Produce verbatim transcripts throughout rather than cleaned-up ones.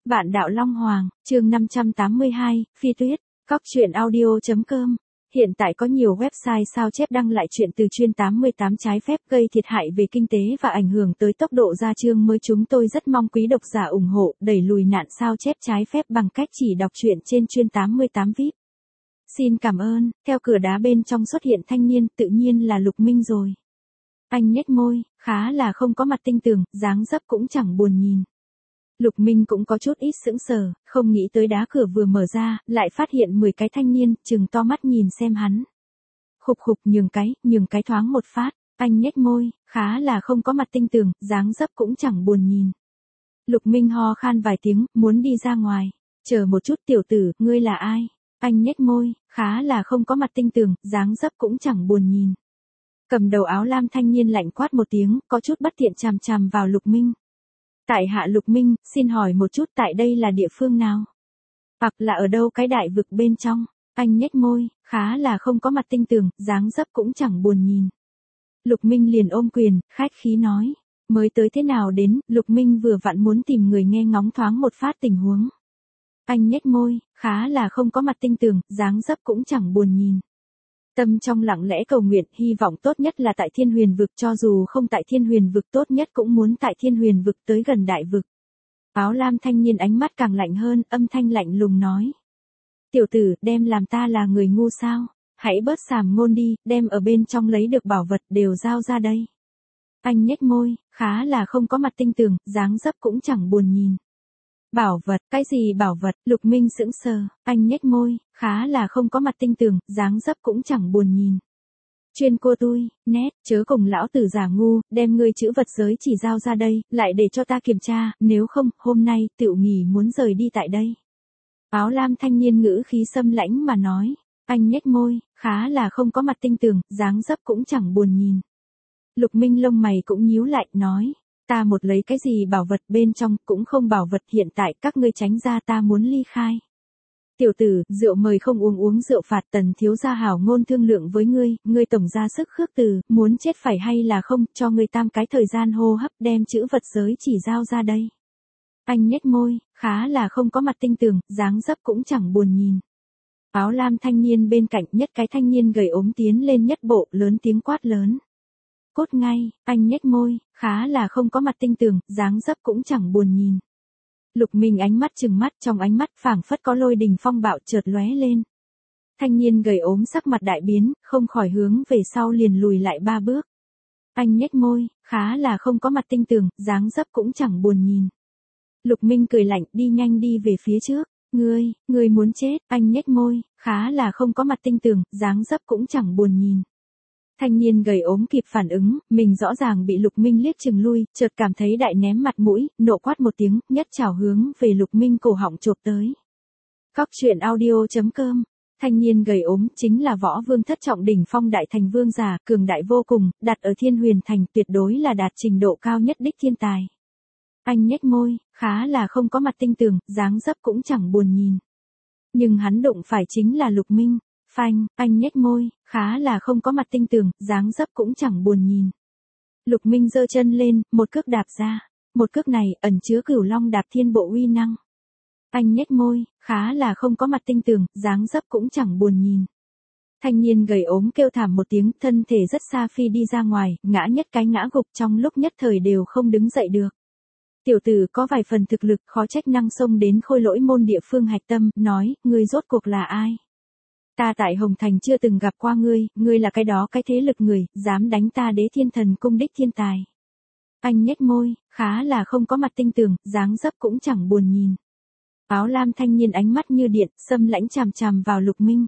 Vạn đạo Long Hoàng, chương năm trăm tám mươi hai, Phi Tuyết, Cóc truyện audio chấm com. Hiện tại có nhiều website sao chép đăng lại chuyện từ chuyên tám mươi tám trái phép gây thiệt hại về kinh tế và ảnh hưởng tới tốc độ ra chương mới. Chúng tôi rất mong quý độc giả ủng hộ đẩy lùi nạn sao chép trái phép bằng cách chỉ đọc truyện trên chuyên tám mươi tám vi ai pi. Xin cảm ơn. Theo cửa đá bên trong xuất hiện thanh niên, tự nhiên là Lục Minh rồi. Anh nhếch môi, khá là không có mặt tinh tường, dáng dấp cũng chẳng buồn nhìn. Lục Minh cũng có chút ít sững sờ, không nghĩ tới đá cửa vừa mở ra, lại phát hiện mười cái thanh niên, trừng to mắt nhìn xem hắn. Khục khục nhường cái, nhường cái thoáng một phát, anh nhếch môi, khá là không có mặt tinh tường, dáng dấp cũng chẳng buồn nhìn. Lục Minh ho khan vài tiếng, muốn đi ra ngoài. Chờ một chút tiểu tử, ngươi là ai? Anh nhếch môi, khá là không có mặt tinh tường, dáng dấp cũng chẳng buồn nhìn. Cầm đầu áo lam thanh niên lạnh quát một tiếng, có chút bất thiện chằm chằm vào Lục Minh. Tại hạ Lục Minh, xin hỏi một chút tại đây là địa phương nào? Hoặc là ở đâu cái đại vực bên trong? Anh nhếch môi, khá là không có mặt tinh tường, dáng dấp cũng chẳng buồn nhìn. Lục Minh liền ôm quyền, khách khí nói. Mới tới thế nào đến, Lục Minh vừa vặn muốn tìm người nghe ngóng thoáng một phát tình huống. Anh nhếch môi, khá là không có mặt tinh tường, dáng dấp cũng chẳng buồn nhìn. Tâm trong lặng lẽ cầu nguyện, hy vọng tốt nhất là tại Thiên Huyền vực, cho dù không tại Thiên Huyền vực tốt nhất cũng muốn tại Thiên Huyền vực tới gần đại vực. Áo lam thanh niên ánh mắt càng lạnh hơn, âm thanh lạnh lùng nói. Tiểu tử, đem làm ta là người ngu sao? Hãy bớt sàm ngôn đi, đem ở bên trong lấy được bảo vật đều giao ra đây. Anh nhếch môi, khá là không có mặt tinh tường, dáng dấp cũng chẳng buồn nhìn. Bảo vật, cái gì bảo vật? Lục Minh sững sờ, anh nhếch môi, khá là không có mặt tinh tường, dáng dấp cũng chẳng buồn nhìn. Chuyên cô tui, nét, chớ cùng lão tử giả ngu, đem ngươi chữ vật giới chỉ giao ra đây, lại để cho ta kiểm tra, nếu không, hôm nay, tựu nghỉ muốn rời đi tại đây. Áo lam thanh niên ngữ khí xâm lãnh mà nói, anh nhếch môi, khá là không có mặt tinh tường, dáng dấp cũng chẳng buồn nhìn. Lục Minh lông mày cũng nhíu lại, nói. Ta một lấy cái gì bảo vật bên trong, cũng không bảo vật, hiện tại các ngươi tránh ra, ta muốn ly khai. Tiểu tử, rượu mời không uống, uống rượu phạt, tần thiếu gia hảo ngôn thương lượng với ngươi, ngươi tổng ra sức khước từ, muốn chết phải hay là không, cho ngươi tam cái thời gian hô hấp, đem chữ vật giới chỉ giao ra đây. Anh nhếch môi, khá là không có mặt tinh tường, dáng dấp cũng chẳng buồn nhìn. Áo lam thanh niên bên cạnh nhất cái thanh niên gầy ốm tiến lên nhất bộ, lớn tiếng quát lớn. Cốt ngay, anh nhếch môi, khá là không có mặt tinh tường, dáng dấp cũng chẳng buồn nhìn. Lục Minh ánh mắt trừng mắt, trong ánh mắt phảng phất có lôi đình phong bạo chợt lóe lên. Thanh niên gầy ốm sắc mặt đại biến, không khỏi hướng về sau liền lùi lại ba bước. Anh nhếch môi, khá là không có mặt tinh tường, dáng dấp cũng chẳng buồn nhìn. Lục Minh cười lạnh, đi nhanh đi về phía trước. Ngươi, ngươi muốn chết? Anh nhếch môi, khá là không có mặt tinh tường, dáng dấp cũng chẳng buồn nhìn. Thanh niên gầy ốm kịp phản ứng, mình rõ ràng bị Lục Minh liếc chừng lui, chợt cảm thấy đại ném mặt mũi, nộ quát một tiếng, nhất chảo hướng về Lục Minh cổ họng chộp tới. Cóc truyện audio chấm com. Thanh niên gầy ốm chính là Võ Vương thất trọng đỉnh phong đại thành vương giả, cường đại vô cùng, đặt ở Thiên Huyền thành, tuyệt đối là đạt trình độ cao nhất đích thiên tài. Anh nhếch môi, khá là không có mặt tinh tường, dáng dấp cũng chẳng buồn nhìn. Nhưng hắn đụng phải chính là Lục Minh. Phanh, anh nhếch môi, khá là không có mặt tinh tường, dáng dấp cũng chẳng buồn nhìn. Lục Minh giơ chân lên, một cước đạp ra. Một cước này ẩn chứa Cửu Long đạp thiên bộ uy năng. Anh nhếch môi, khá là không có mặt tinh tường, dáng dấp cũng chẳng buồn nhìn. Thanh niên gầy ốm kêu thảm một tiếng, thân thể rất xa phi đi ra ngoài, ngã nhất cái ngã gục, trong lúc nhất thời đều không đứng dậy được. Tiểu tử có vài phần thực lực, khó trách năng xông đến Khôi Lỗi môn địa phương hạch tâm, nói, ngươi rốt cuộc là ai? Ta tại Hồng Thành chưa từng gặp qua ngươi, ngươi là cái đó cái thế lực người, dám đánh ta Đế Thiên Thần cung đích thiên tài. Anh nhếch môi, khá là không có mặt tinh tường, dáng dấp cũng chẳng buồn nhìn. Áo lam thanh niên ánh mắt như điện, xâm lãnh chằm chằm vào Lục Minh.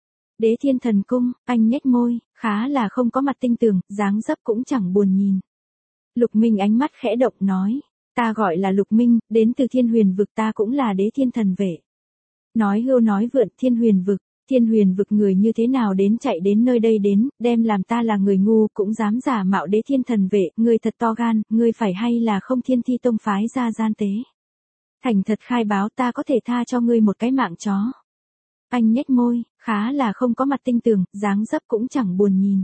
Đế Thiên Thần cung, anh nhếch môi, khá là không có mặt tinh tường, dáng dấp cũng chẳng buồn nhìn. Lục Minh ánh mắt khẽ động nói, ta gọi là Lục Minh, đến từ Thiên Huyền vực, ta cũng là Đế Thiên Thần vệ. Nói hưu nói vượn, Thiên Huyền vực. Thiên Huyền vực người như thế nào đến chạy đến nơi đây đến, đem làm ta là người ngu cũng dám giả mạo Đế Thiên Thần vệ, ngươi thật to gan, ngươi phải hay là không Thiên Thi tông phái ra gian tế. Thành thật khai báo, ta có thể tha cho ngươi một cái mạng chó. Anh nhếch môi, khá là không có mặt tinh tường, dáng dấp cũng chẳng buồn nhìn.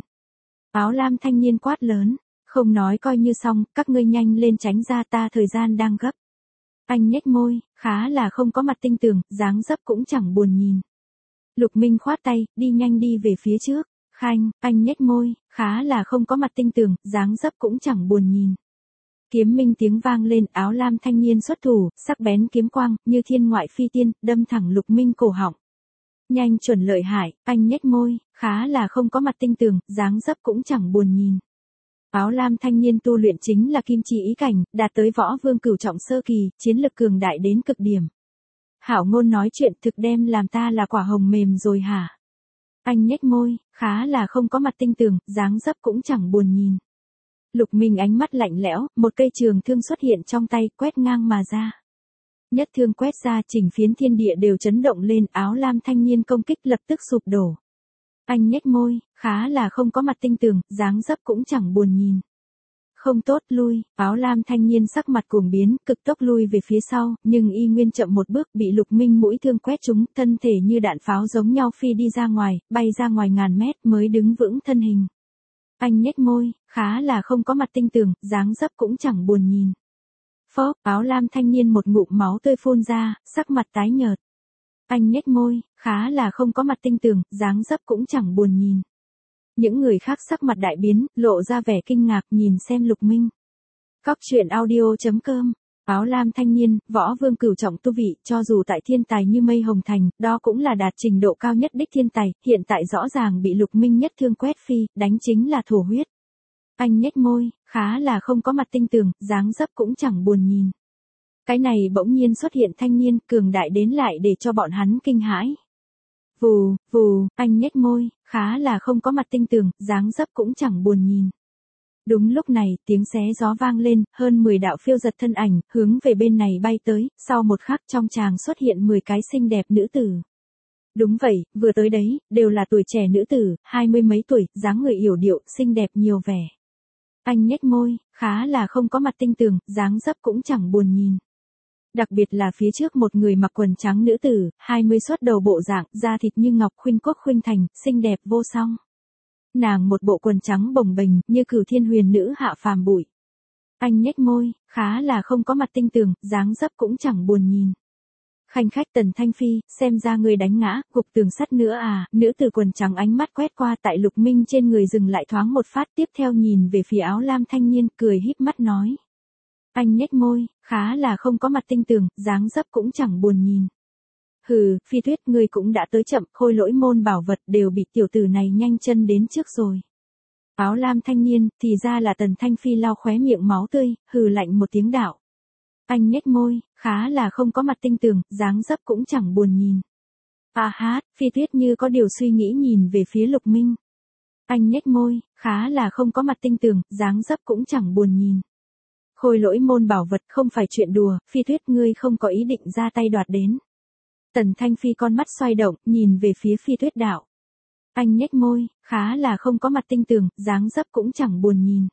Áo lam thanh niên quát lớn, không nói coi như xong, các ngươi nhanh lên tránh ra, ta thời gian đang gấp. Anh nhếch môi, khá là không có mặt tinh tường, dáng dấp cũng chẳng buồn nhìn. Lục Minh khoát tay, đi nhanh đi về phía trước. Khanh, anh nhếch môi, khá là không có mặt tinh tường, dáng dấp cũng chẳng buồn nhìn. Kiếm minh tiếng vang lên, áo lam thanh niên xuất thủ, sắc bén kiếm quang, như thiên ngoại phi tiên, đâm thẳng Lục Minh cổ họng. Nhanh chuẩn lợi hại, anh nhếch môi, khá là không có mặt tinh tường, dáng dấp cũng chẳng buồn nhìn. Áo lam thanh niên tu luyện chính là kim chi ý cảnh, đạt tới võ vương cửu trọng sơ kỳ, chiến lực cường đại đến cực điểm. Hảo ngôn nói chuyện thực đem làm ta là quả hồng mềm rồi hả? Anh nhếch môi, khá là không có mặt tinh tường, dáng dấp cũng chẳng buồn nhìn. Lục Minh ánh mắt lạnh lẽo, một cây trường thương xuất hiện trong tay, quét ngang mà ra. Nhất thương quét ra, chỉnh phiến thiên địa đều chấn động lên, áo lam thanh niên công kích lập tức sụp đổ. Anh nhếch môi, khá là không có mặt tinh tường, dáng dấp cũng chẳng buồn nhìn. Không tốt, lui, áo lam thanh niên sắc mặt cuồng biến, cực tốc lui về phía sau, nhưng y nguyên chậm một bước bị Lục Minh mũi thương quét trúng, thân thể như đạn pháo giống nhau phi đi ra ngoài, bay ra ngoài ngàn mét mới đứng vững thân hình. Anh nhếch môi, khá là không có mặt tinh tường, dáng dấp cũng chẳng buồn nhìn. Phốc, áo lam thanh niên một ngụm máu tươi phun ra, sắc mặt tái nhợt. Anh nhếch môi, khá là không có mặt tinh tường, dáng dấp cũng chẳng buồn nhìn. Những người khác sắc mặt đại biến, lộ ra vẻ kinh ngạc nhìn xem Lục Minh. Cóc truyện audio chấm com. Áo lam thanh niên, võ vương cửu trọng tu vị, cho dù tại thiên tài như mây hồng thành, đó cũng là đạt trình độ cao nhất đích thiên tài, hiện tại rõ ràng bị Lục Minh nhất thương quét phi, đánh chính là thổ huyết. Anh nhếch môi, khá là không có mặt tinh tường, dáng dấp cũng chẳng buồn nhìn. Cái này bỗng nhiên xuất hiện thanh niên, cường đại đến lại để cho bọn hắn kinh hãi. Vù, vù, anh nhếch môi, khá là không có mặt tinh tường, dáng dấp cũng chẳng buồn nhìn. Đúng lúc này, tiếng xé gió vang lên, hơn mười đạo phiêu giật thân ảnh, hướng về bên này bay tới, sau một khắc trong tràng xuất hiện mười cái xinh đẹp nữ tử. Đúng vậy, vừa tới đấy, đều là tuổi trẻ nữ tử, hai mươi mấy tuổi, dáng người yểu điệu, xinh đẹp nhiều vẻ. Anh nhếch môi, khá là không có mặt tinh tường, dáng dấp cũng chẳng buồn nhìn. Đặc biệt là phía trước một người mặc quần trắng nữ tử, hai mươi xuất đầu bộ dạng, da thịt như ngọc khuynh quốc khuynh thành, xinh đẹp vô song. Nàng một bộ quần trắng bồng bềnh, như cửu thiên huyền nữ hạ phàm bụi. Anh nhếch môi, khá là không có mặt tinh tường, dáng dấp cũng chẳng buồn nhìn. Khanh khách Tần Thanh Phi, xem ra người đánh ngã, gục tường sắt nữa à, nữ tử quần trắng ánh mắt quét qua tại Lục Minh trên người dừng lại thoáng một phát, tiếp theo nhìn về phía áo lam thanh niên, cười híp mắt nói. Anh nhếch môi, khá là không có mặt tinh tường, dáng dấp cũng chẳng buồn nhìn. Hừ, Phi Tuyết, ngươi cũng đã tới chậm, khôi lỗi môn bảo vật đều bị tiểu tử này nhanh chân đến trước rồi. Áo lam thanh niên, thì ra là Tần Thanh Phi lau khóe miệng máu tươi, hừ lạnh một tiếng đạo. Anh nhếch môi, khá là không có mặt tinh tường, dáng dấp cũng chẳng buồn nhìn. À hát, Phi Tuyết như có điều suy nghĩ nhìn về phía Lục Minh. Anh nhếch môi, khá là không có mặt tinh tường, dáng dấp cũng chẳng buồn nhìn. Khôi lỗi môn bảo vật không phải chuyện đùa, Phi Tuyết ngươi không có ý định ra tay đoạt đến. Tần Thanh Phi con mắt xoay động, nhìn về phía Phi Tuyết đạo. Anh nhếch môi, khá là không có mặt tinh tường, dáng dấp cũng chẳng buồn nhìn.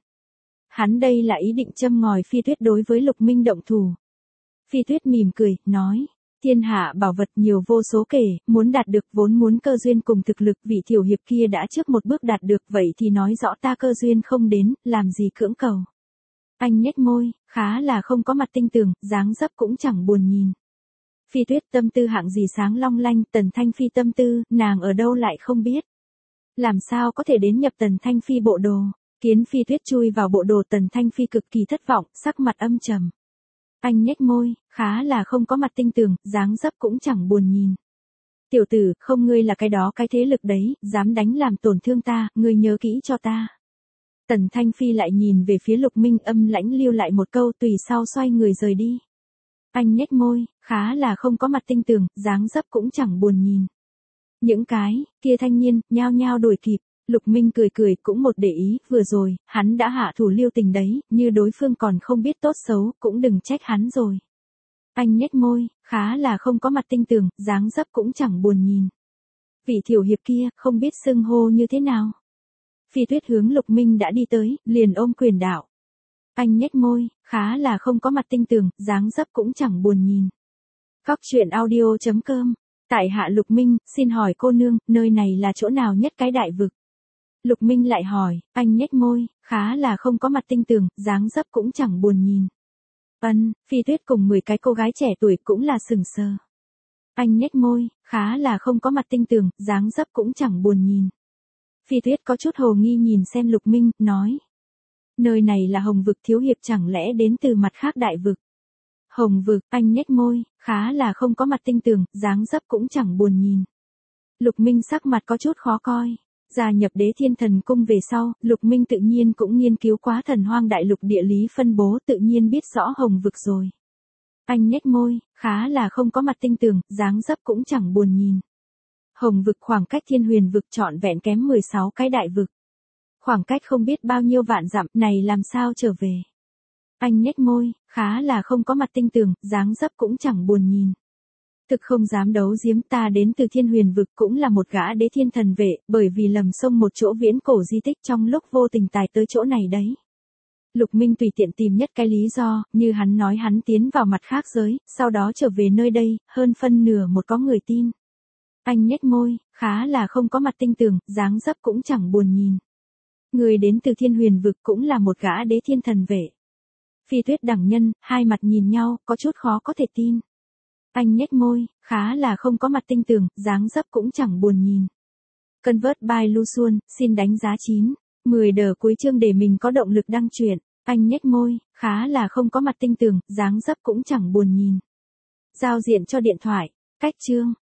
Hắn đây là ý định châm ngòi Phi Tuyết đối với Lục Minh động thủ. Phi Tuyết mỉm cười, nói. Thiên hạ bảo vật nhiều vô số kể, muốn đạt được vốn muốn cơ duyên cùng thực lực, vị tiểu hiệp kia đã trước một bước đạt được, vậy thì nói rõ ta cơ duyên không đến, làm gì cưỡng cầu. Anh nhếch môi, khá là không có mặt tinh tường, dáng dấp cũng chẳng buồn nhìn. Phi Tuyết tâm tư hạng gì sáng long lanh, Tần Thanh Phi tâm tư, nàng ở đâu lại không biết. Làm sao có thể đến nhập Tần Thanh Phi bộ đồ, kiến Phi Tuyết chui vào bộ đồ Tần Thanh Phi cực kỳ thất vọng, sắc mặt âm trầm. Anh nhếch môi, khá là không có mặt tinh tường, dáng dấp cũng chẳng buồn nhìn. Tiểu tử, không ngươi là cái đó cái thế lực đấy, dám đánh làm tổn thương ta, ngươi nhớ kỹ cho ta. Tần Thanh Phi lại nhìn về phía Lục Minh âm lãnh lưu lại một câu tùy sau xoay người rời đi. Anh nhếch môi, khá là không có mặt tinh tường, dáng dấp cũng chẳng buồn nhìn. Những cái, kia thanh niên, nhao nhao đuổi kịp, Lục Minh cười cười cũng một để ý, vừa rồi, hắn đã hạ thủ lưu tình đấy, như đối phương còn không biết tốt xấu, cũng đừng trách hắn rồi. Anh nhếch môi, khá là không có mặt tinh tường, dáng dấp cũng chẳng buồn nhìn. Vị tiểu hiệp kia, không biết xưng hô như thế nào. Phi Tuyết hướng Lục Minh đã đi tới, liền ôm quyền đạo. Anh nhếch môi, khá là không có mặt tinh tường, dáng dấp cũng chẳng buồn nhìn. Cóc truyện audio chấm com. Tại hạ Lục Minh, xin hỏi cô nương, nơi này là chỗ nào nhất cái đại vực? Lục Minh lại hỏi, anh nhếch môi, khá là không có mặt tinh tường, dáng dấp cũng chẳng buồn nhìn. Ân, Phi Tuyết cùng mười cái cô gái trẻ tuổi cũng là sừng sờ. Anh nhếch môi, khá là không có mặt tinh tường, dáng dấp cũng chẳng buồn nhìn. Phi Tuyết có chút hồ nghi nhìn xem Lục Minh, nói. Nơi này là Hồng Vực thiếu hiệp chẳng lẽ đến từ mặt khác đại vực. Hồng Vực, anh nhếch môi, khá là không có mặt tinh tường, dáng dấp cũng chẳng buồn nhìn. Lục Minh sắc mặt có chút khó coi. Gia nhập Đế Thiên Thần Cung về sau, Lục Minh tự nhiên cũng nghiên cứu quá thần hoang đại lục địa lý phân bố, tự nhiên biết rõ Hồng Vực rồi. Anh nhếch môi, khá là không có mặt tinh tường, dáng dấp cũng chẳng buồn nhìn. Hồng Vực khoảng cách Thiên Huyền Vực trọn vẹn kém mười sáu cái đại vực. Khoảng cách không biết bao nhiêu vạn dặm, này làm sao trở về. Anh nhếch môi, khá là không có mặt tinh tường, dáng dấp cũng chẳng buồn nhìn. Thực không dám đấu giếm, ta đến từ Thiên Huyền Vực, cũng là một gã đế thiên thần vệ, bởi vì lầm sông một chỗ viễn cổ di tích trong lúc vô tình tài tới chỗ này đấy. Lục Minh tùy tiện tìm nhất cái lý do, như hắn nói hắn tiến vào mặt khác giới, sau đó trở về nơi đây, hơn phân nửa một có người tin. Anh nhếch môi, khá là không có mặt tinh tường, dáng dấp cũng chẳng buồn nhìn. Người đến từ Thiên Huyền Vực cũng là một gã đế thiên thần vệ. Phi Tuyết đẳng nhân, hai mặt nhìn nhau, có chút khó có thể tin. Anh nhếch môi, khá là không có mặt tinh tường, dáng dấp cũng chẳng buồn nhìn. Convert by Lu Xuân, xin đánh giá chín, mười đờ cuối chương để mình có động lực đăng truyện. Anh nhếch môi, khá là không có mặt tinh tường, dáng dấp cũng chẳng buồn nhìn. Giao diện cho điện thoại, cách chương.